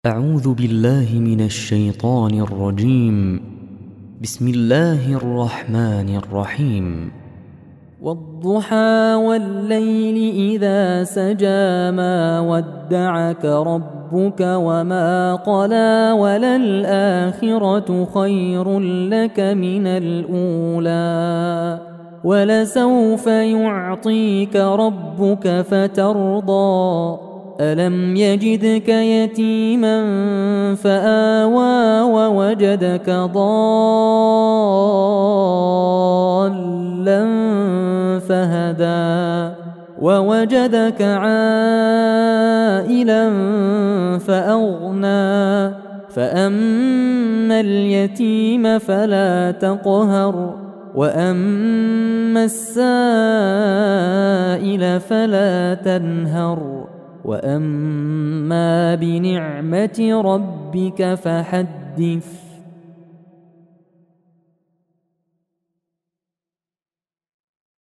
أعوذ بالله من الشيطان الرجيم. بسم الله الرحمن الرحيم. والضحى والليل إذا سجى ما ودعك ربك وما قلى وللآخرة خير لك من الأولى ولسوف يعطيك ربك فترضى ألم يجدك يتيما فآوى ووجدك ضالا فهدى ووجدك عائلا فأغنى فأما اليتيم فلا تقهر وأما السائل فلا تنهر وأما بنعمة ربك فحدث.